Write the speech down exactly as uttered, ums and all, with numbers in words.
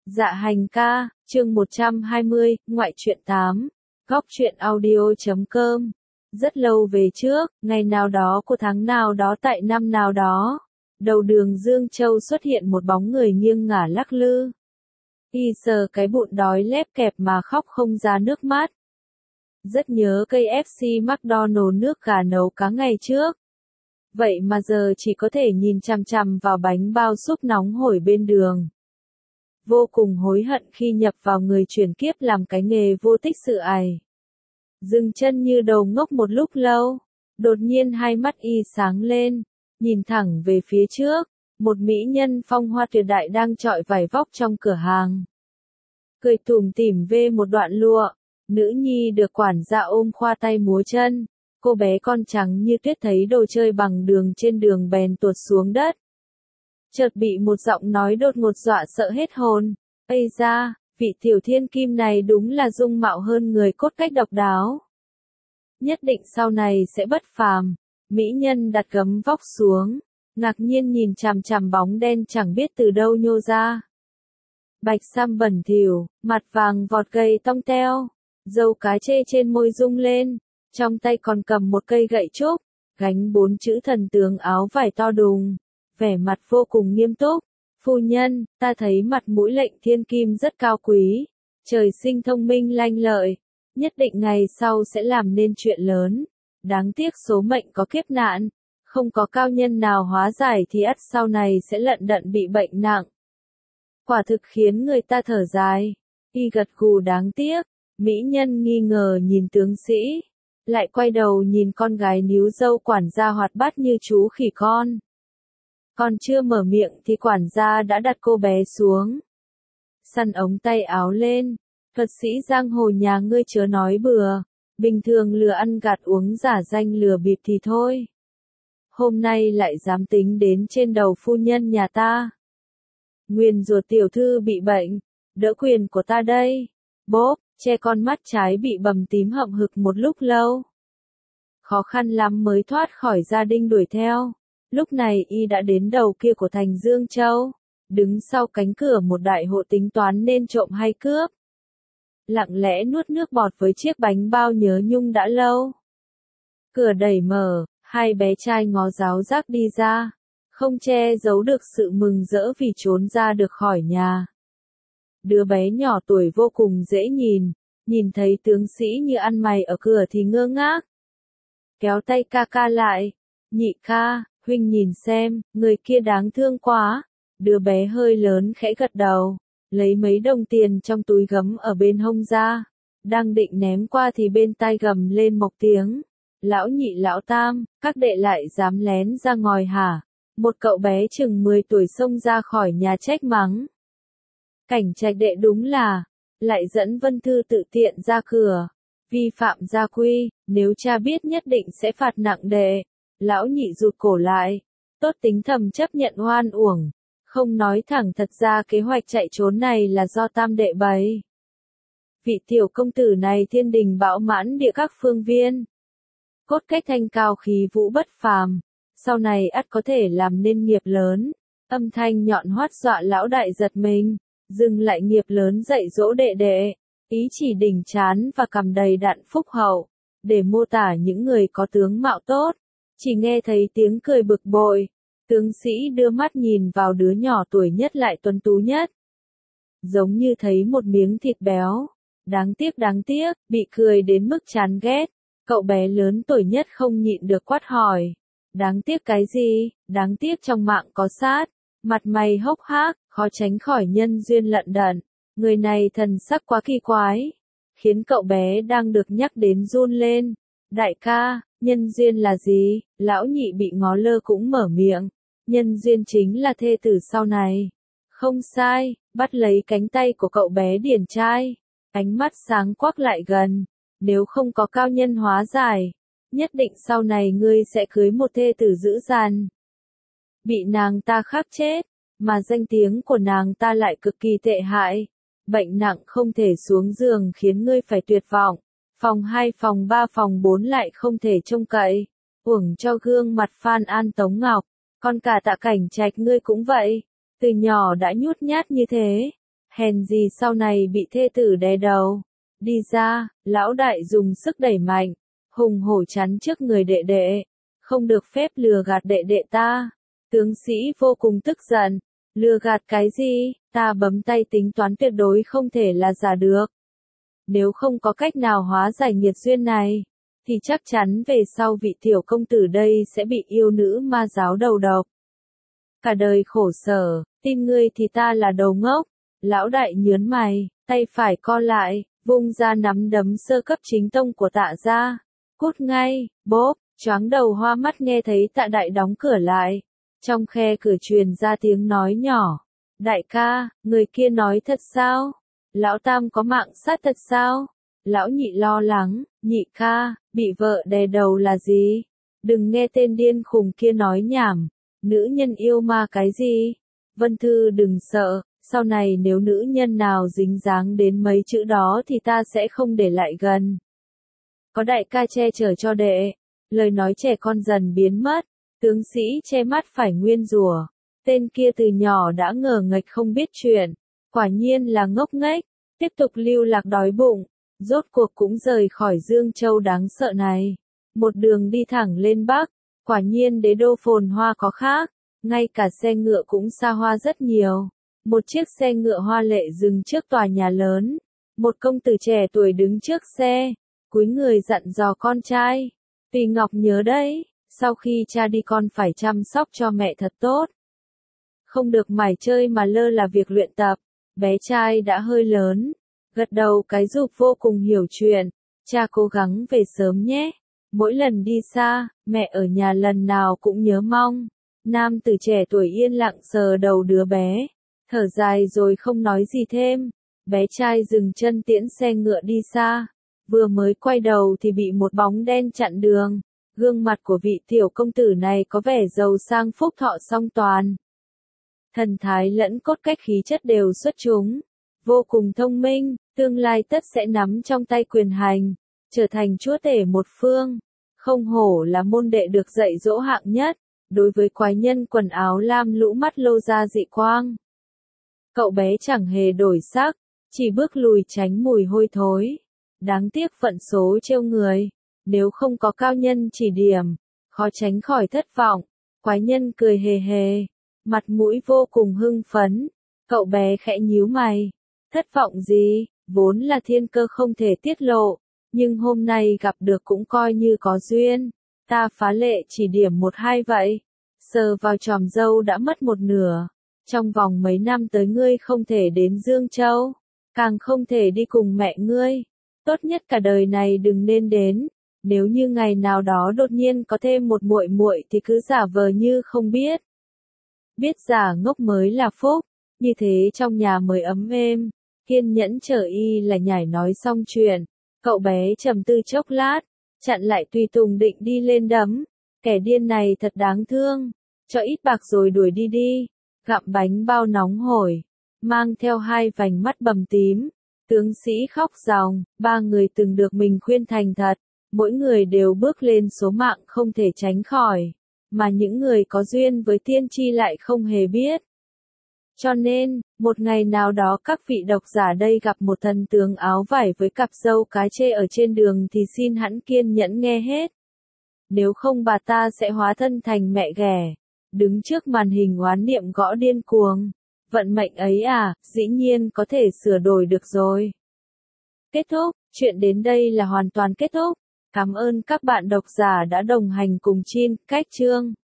Dạ hành ca, chương một trăm hai mươi, ngoại truyện tám, góc truyện audio chấm com. Rất lâu về trước, ngày nào đó của tháng nào đó tại năm nào đó, đầu đường Dương Châu xuất hiện một bóng người nghiêng ngả lắc lư. Y sờ cái bụng đói lép kẹp mà khóc không ra nước mắt. Rất nhớ cây ép xê McDonald nước gà nấu cá ngày trước. Vậy mà giờ chỉ có thể nhìn chằm chằm vào bánh bao súp nóng hổi bên đường. Vô cùng hối hận khi nhập vào người chuyển kiếp làm cái nghề vô tích sự ải. Dừng chân như đầu ngốc một lúc lâu, đột nhiên hai mắt y sáng lên, nhìn thẳng về phía trước, một mỹ nhân phong hoa tuyệt đại đang chọi vải vóc trong cửa hàng. Cười tủm tỉm về một đoạn lụa, nữ nhi được quản gia ôm khoa tay múa chân, cô bé con trắng như tuyết thấy đồ chơi bằng đường trên đường bèn tuột xuống đất. Chợt bị một giọng nói đột ngột dọa sợ hết hồn. Ây da, vị tiểu thiên kim này đúng là dung mạo hơn người cốt cách độc đáo. Nhất định sau này sẽ bất phàm. Mỹ nhân đặt gấm vóc xuống, ngạc nhiên nhìn chằm chằm bóng đen chẳng biết từ đâu nhô ra. Bạch sam bẩn thỉu, mặt vàng vọt gầy tong teo, râu cá chê trên môi rung lên, trong tay còn cầm một cây gậy trúc, gánh bốn chữ thần tướng áo vải to đùng. Vẻ mặt vô cùng nghiêm túc. Phu nhân, ta thấy mặt mũi lệnh thiên kim rất cao quý, trời sinh thông minh lanh lợi, nhất định ngày sau sẽ làm nên chuyện lớn. Đáng tiếc số mệnh có kiếp nạn, không có cao nhân nào hóa giải thì ắt sau này sẽ lận đận bị bệnh nặng. Quả thực khiến người ta thở dài. Y gật gù đáng tiếc, mỹ nhân nghi ngờ nhìn tướng sĩ, lại quay đầu nhìn con gái níu râu quản gia hoạt bát như chú khỉ con. Còn chưa mở miệng thì quản gia đã đặt cô bé xuống. Săn ống tay áo lên. Thuật sĩ giang hồ nhà ngươi chớ nói bừa. Bình thường lừa ăn gạt uống giả danh lừa bịp thì thôi. Hôm nay lại dám tính đến trên đầu phu nhân nhà ta. Nguyền rủa tiểu thư bị bệnh. Đỡ quyền của ta đây. Bốp, che con mắt trái bị bầm tím hậm hực một lúc lâu. Khó khăn lắm mới thoát khỏi gia đình đuổi theo. Lúc này y đã đến đầu kia của thành Dương Châu, đứng sau cánh cửa một đại hộ tính toán nên trộm hay cướp. Lặng lẽ nuốt nước bọt với chiếc bánh bao nhớ nhung đã lâu. Cửa đẩy mở, hai bé trai ngó giáo giác đi ra, không che giấu được sự mừng rỡ vì trốn ra được khỏi nhà. Đứa bé nhỏ tuổi vô cùng dễ nhìn, nhìn thấy tướng sĩ như ăn mày ở cửa thì ngơ ngác. Kéo tay ca ca lại, nhị ca. Huynh nhìn xem, người kia đáng thương quá. Đứa bé hơi lớn khẽ gật đầu, lấy mấy đồng tiền trong túi gấm ở bên hông ra. Đang định ném qua thì bên tai gầm lên một tiếng. Lão nhị lão tam, các đệ lại dám lén ra ngồi hả? Một cậu bé chừng mười tuổi xông ra khỏi nhà trách mắng. Cảnh trạch đệ đúng là, lại dẫn Vân Thư tự tiện ra cửa. Vi phạm gia quy, nếu cha biết nhất định sẽ phạt nặng đệ. Lão nhị rụt cổ lại, tốt tính thầm chấp nhận oan uổng, không nói thẳng thật ra kế hoạch chạy trốn này là do tam đệ bày. Vị tiểu công tử này thiên đình bão mãn địa các phương viên. Cốt cách thanh cao khí vũ bất phàm, sau này ắt có thể làm nên nghiệp lớn. Âm thanh nhọn hoắt dọa lão đại giật mình, dừng lại nghiệp lớn dạy dỗ đệ đệ, ý chỉ đỉnh chán và cầm đầy đặn phúc hậu, để mô tả những người có tướng mạo tốt. Chỉ nghe thấy tiếng cười bực bội, tướng sĩ đưa mắt nhìn vào đứa nhỏ tuổi nhất lại tuấn tú nhất. Giống như thấy một miếng thịt béo. Đáng tiếc đáng tiếc, bị cười đến mức chán ghét. Cậu bé lớn tuổi nhất không nhịn được quát hỏi. Đáng tiếc cái gì, đáng tiếc trong mạng có sát. Mặt mày hốc hác, khó tránh khỏi nhân duyên lận đận. Người này thần sắc quá kỳ quái, khiến cậu bé đang được nhắc đến run lên. Đại ca, nhân duyên là gì? Lão nhị bị ngó lơ cũng mở miệng. Nhân duyên chính là thê tử sau này. Không sai, bắt lấy cánh tay của cậu bé điển trai. Ánh mắt sáng quắc lại gần. Nếu không có cao nhân hóa giải, nhất định sau này ngươi sẽ cưới một thê tử dữ dằn. Bị nàng ta khắc chết, mà danh tiếng của nàng ta lại cực kỳ tệ hại. Bệnh nặng không thể xuống giường khiến ngươi phải tuyệt vọng. Phòng hai, phòng ba, phòng bốn lại không thể trông cậy. Uổng cho gương mặt Phan An Tống Ngọc. Còn cả Tạ Cảnh Trạch ngươi cũng vậy. Từ nhỏ đã nhút nhát như thế. Hèn gì sau này bị thê tử đè đầu. Đi ra, lão đại dùng sức đẩy mạnh, hùng hổ chắn trước người đệ đệ. Không được phép lừa gạt đệ đệ ta. Tướng sĩ vô cùng tức giận. Lừa gạt cái gì, ta bấm tay tính toán tuyệt đối không thể là giả được. Nếu không có cách nào hóa giải nghiệt duyên này, thì chắc chắn về sau vị tiểu công tử đây sẽ bị yêu nữ ma giáo đầu độc. Cả đời khổ sở, tin ngươi thì ta là đầu ngốc. Lão đại nhớn mày, tay phải co lại, vung ra nắm đấm sơ cấp chính tông của Tạ gia. Cút ngay, bốp, choáng đầu hoa mắt nghe thấy Tạ đại đóng cửa lại. Trong khe cửa truyền ra tiếng nói nhỏ. Đại ca, người kia nói thật sao? Lão tam có mạng sát thật sao? Lão nhị lo lắng, nhị ca, bị vợ đè đầu là gì? Đừng nghe tên điên khùng kia nói nhảm. Nữ nhân yêu ma cái gì? Vân Thư đừng sợ, sau này nếu nữ nhân nào dính dáng đến mấy chữ đó thì ta sẽ không để lại gần. Có đại ca che chở cho đệ. Lời nói trẻ con dần biến mất. Tướng sĩ che mắt phải nguyên rủa. Tên kia từ nhỏ đã ngờ nghệch không biết chuyện. Quả nhiên là ngốc nghếch. Tiếp tục lưu lạc đói bụng. Rốt cuộc cũng rời khỏi Dương Châu đáng sợ này. Một đường đi thẳng lên Bắc. Quả nhiên đế đô phồn hoa có khác. Ngay cả xe ngựa cũng xa hoa rất nhiều. Một chiếc xe ngựa hoa lệ dừng trước tòa nhà lớn. Một công tử trẻ tuổi đứng trước xe. Cúi người dặn dò con trai. Tùy Ngọc nhớ đấy. Sau khi cha đi con phải chăm sóc cho mẹ thật tốt. Không được mải chơi mà lơ là việc luyện tập. Bé trai đã hơi lớn. Gật đầu cái rụp vô cùng hiểu chuyện. Cha cố gắng về sớm nhé. Mỗi lần đi xa, mẹ ở nhà lần nào cũng nhớ mong. Nam tử trẻ tuổi yên lặng sờ đầu đứa bé. Thở dài rồi không nói gì thêm. Bé trai dừng chân tiễn xe ngựa đi xa. Vừa mới quay đầu thì bị một bóng đen chặn đường. Gương mặt của vị tiểu công tử này có vẻ giàu sang phúc thọ song toàn. Thần thái lẫn cốt cách khí chất đều xuất chúng. Vô cùng thông minh, tương lai tất sẽ nắm trong tay quyền hành. Trở thành chúa tể một phương. Không hổ là môn đệ được dạy dỗ hạng nhất. Đối với quái nhân quần áo lam lũ mắt lô ra dị quang. Cậu bé chẳng hề đổi sắc. Chỉ bước lùi tránh mùi hôi thối. Đáng tiếc phận số trêu người. Nếu không có cao nhân chỉ điểm, khó tránh khỏi thất vọng. Quái nhân cười hề hề, mặt mũi vô cùng hưng phấn. Cậu bé khẽ nhíu mày. Thất vọng gì, vốn là thiên cơ không thể tiết lộ. Nhưng hôm nay gặp được cũng coi như có duyên. Ta phá lệ chỉ điểm một hai vậy. Sờ vào chòm râu đã mất một nửa. Trong vòng mấy năm tới ngươi không thể đến Dương Châu. Càng không thể đi cùng mẹ ngươi. Tốt nhất cả đời này đừng nên đến. Nếu như ngày nào đó đột nhiên có thêm một muội muội thì cứ giả vờ như không biết. Biết giả ngốc mới là phúc, như thế trong nhà mới ấm êm. Kiên nhẫn chờ y là nhảy nói xong chuyện. Cậu bé trầm tư chốc lát, chặn lại tùy tùng định đi lên đấm. Kẻ điên này thật đáng thương, cho ít bạc rồi đuổi đi đi. Gặm bánh bao nóng hổi, mang theo hai vành mắt bầm tím. Tướng sĩ khóc ròng, ba người từng được mình khuyên thành thật. Mỗi người đều bước lên số mạng không thể tránh khỏi, mà những người có duyên với tiên tri lại không hề biết. Cho nên, một ngày nào đó các vị độc giả đây gặp một thần tướng áo vải với cặp râu cái chê ở trên đường thì xin hẵn kiên nhẫn nghe hết. Nếu không bà ta sẽ hóa thân thành mẹ ghẻ, đứng trước màn hình oán niệm gõ điên cuồng. Vận mệnh ấy à, dĩ nhiên có thể sửa đổi được rồi. Kết thúc, chuyện đến đây là hoàn toàn kết thúc. Cảm ơn các bạn độc giả đã đồng hành cùng Chin Cách Chương.